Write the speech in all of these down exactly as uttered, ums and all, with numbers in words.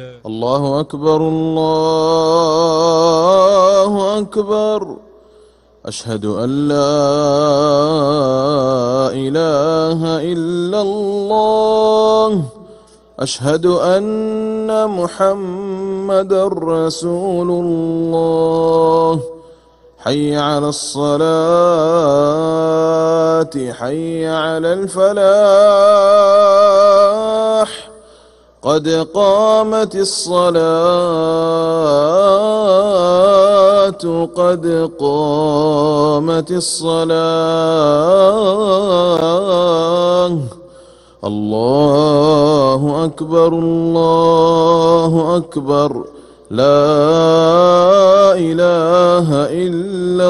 الله أكبر الله أكبر. أشهد أن لا إله إلا الله. أشهد أن محمدًا رسول الله. حي على الصلاة حي على الفلاح. قد قامت الصلاة قد قامت الصلاة. الله أكبر الله أكبر. لا إله إلا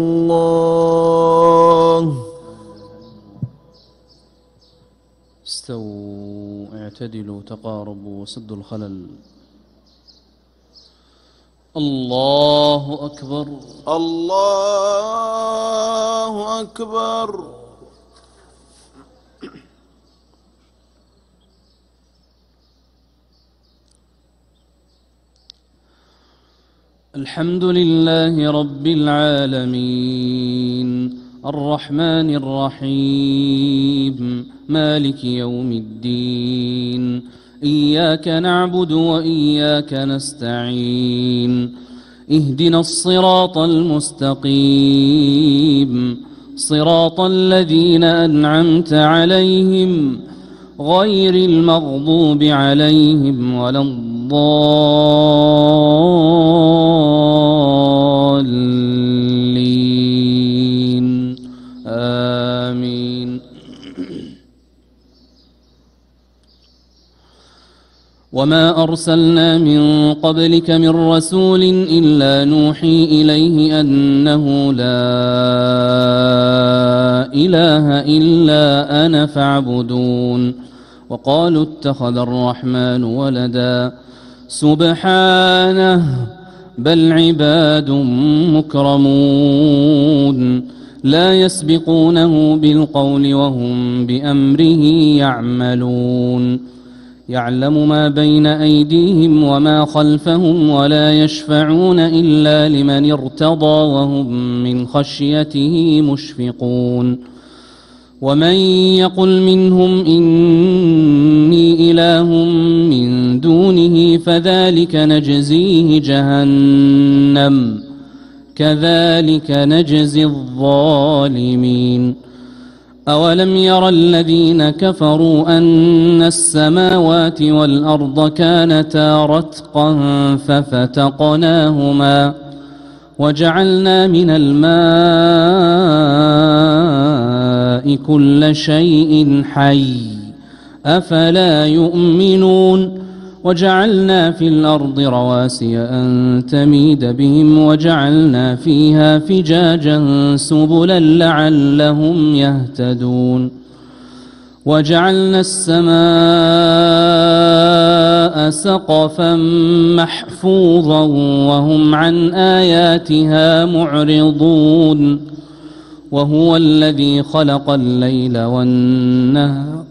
الله. استووا اعتدلوا تقاربوا وسدوا الخلل. الله أكبر الله أكبر. الحمد لله رب العالمين الرحمن الرحيم مالك يوم الدين. إياك نعبد وإياك نستعين. اهدنا الصراط المستقيم صراط الذين أنعمت عليهم غير المغضوب عليهم ولا الضالين آمين. وما أرسلنا من قبلك من رسول إلا نوحي إليه أنه لا إله إلا أنا فاعبدون. وقالوا اتخذ الرحمن ولدا سبحانه بل عباد مكرمون لا يسبقونه بالقول وهم بأمره يعملون. يعلم ما بين أيديهم وما خلفهم ولا يشفعون إلا لمن ارتضى وهم من خشيته مشفقون. ومن يقل منهم إني إله من دونه فذلك نجزيه جهنم كذلك نجزي الظالمين. أولم ير الذين كفروا أن السماوات والأرض كانتا رتقا ففتقناهما وجعلنا من الماء كل شيء حي أفلا يؤمنون. وجعلنا في الأرض رواسي أن تميد بهم وجعلنا فيها فجاجا سبلا لعلهم يهتدون. وجعلنا السماء سقفا محفوظا وهم عن آياتها معرضون. وهو الذي خلق الليل والنهار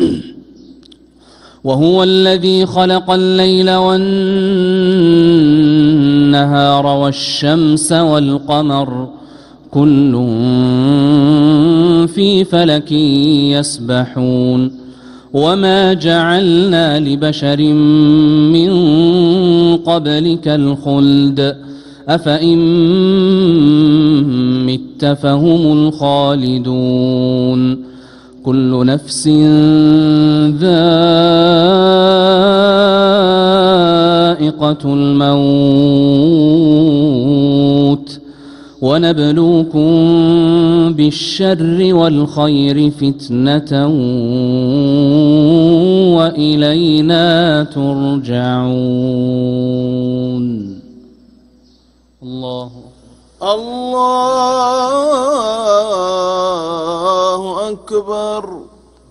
وهو الذي خلق الليل والنهار والشمس والقمر كل في فلك يسبحون. وما جعلنا لبشر من قبلك الخلد أفإن مت فهم الخالدون. كل نفس ذائقة الموت ونبلوكم بالشر والخير فتنة وإلينا ترجعون. الله الله أكبر.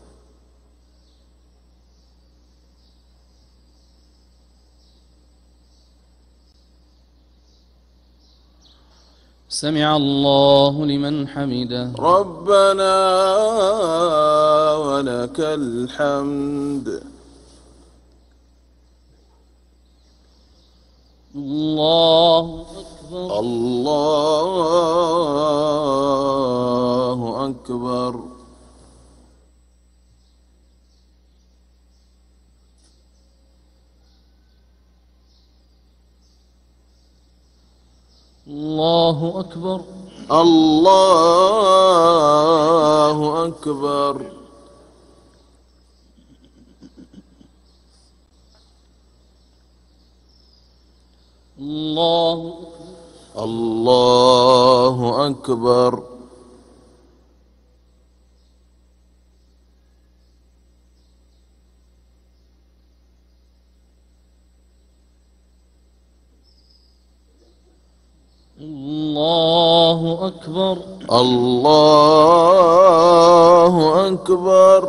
سمع الله لمن حمده. ربنا ولك الحمد. الله أكبر. الله أكبر. الله أكبر. الله أكبر. الله الله أكبر. الله أكبر. الله أكبر.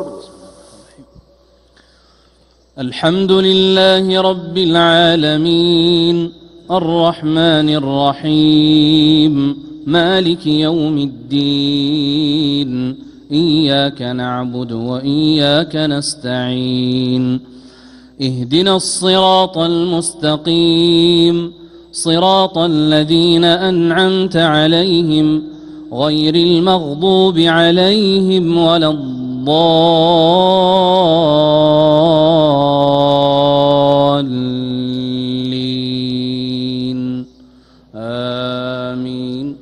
الحمد لله رب العالمين الرحمن الرحيم مالك يوم الدين إياك نعبد وإياك نستعين اهدنا الصراط المستقيم صراط الذين أنعمت عليهم غير المغضوب عليهم ولا الضالين آمين.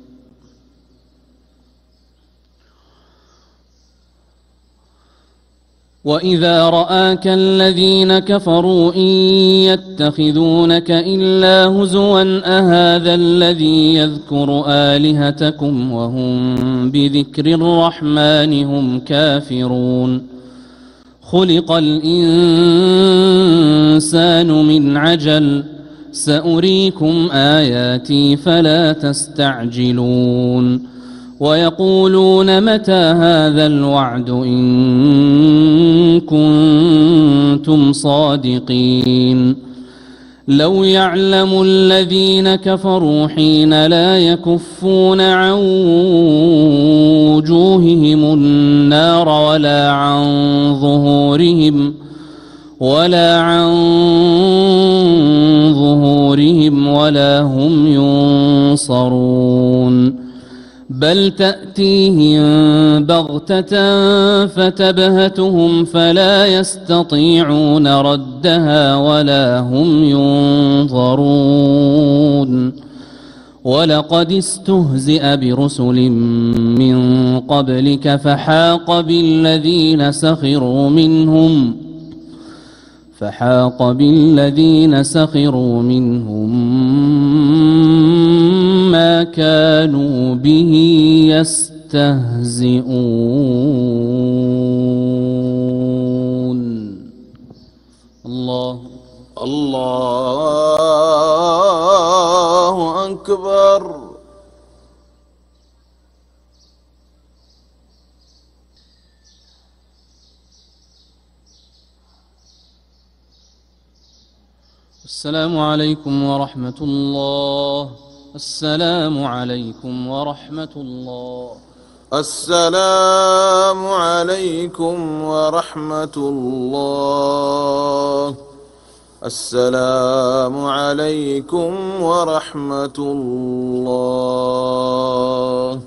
وإذا رآك الذين كفروا إن يتخذونك إلا هزوا أهذا الذي يذكر آلهتكم وهم بذكر الرحمن هم كافرون. خلق الإنسان من عجل سأريكم آياتي فلا تستعجلون. ويقولون متى هذا الوعد إن كنتم صادقين. لو يعلم الذين كفروا حين لا يكفون عن وجوههم النار ولا عن ظهورهم ولا عن ظهورهم ولا هم ينصرون. بل تأتيهم بغتة فتبهتهم فلا يستطيعون ردها ولا هم ينظرون. ولقد استهزئ برسل من قبلك فحاق بالذين سخروا منهم فحاق بالذين سخروا منهم ما كانوا به يستهزئون. الله الله أكبر. السلام عليكم ورحمة الله. السلام عليكم ورحمة الله. السلام عليكم ورحمة الله. السلام عليكم ورحمة الله.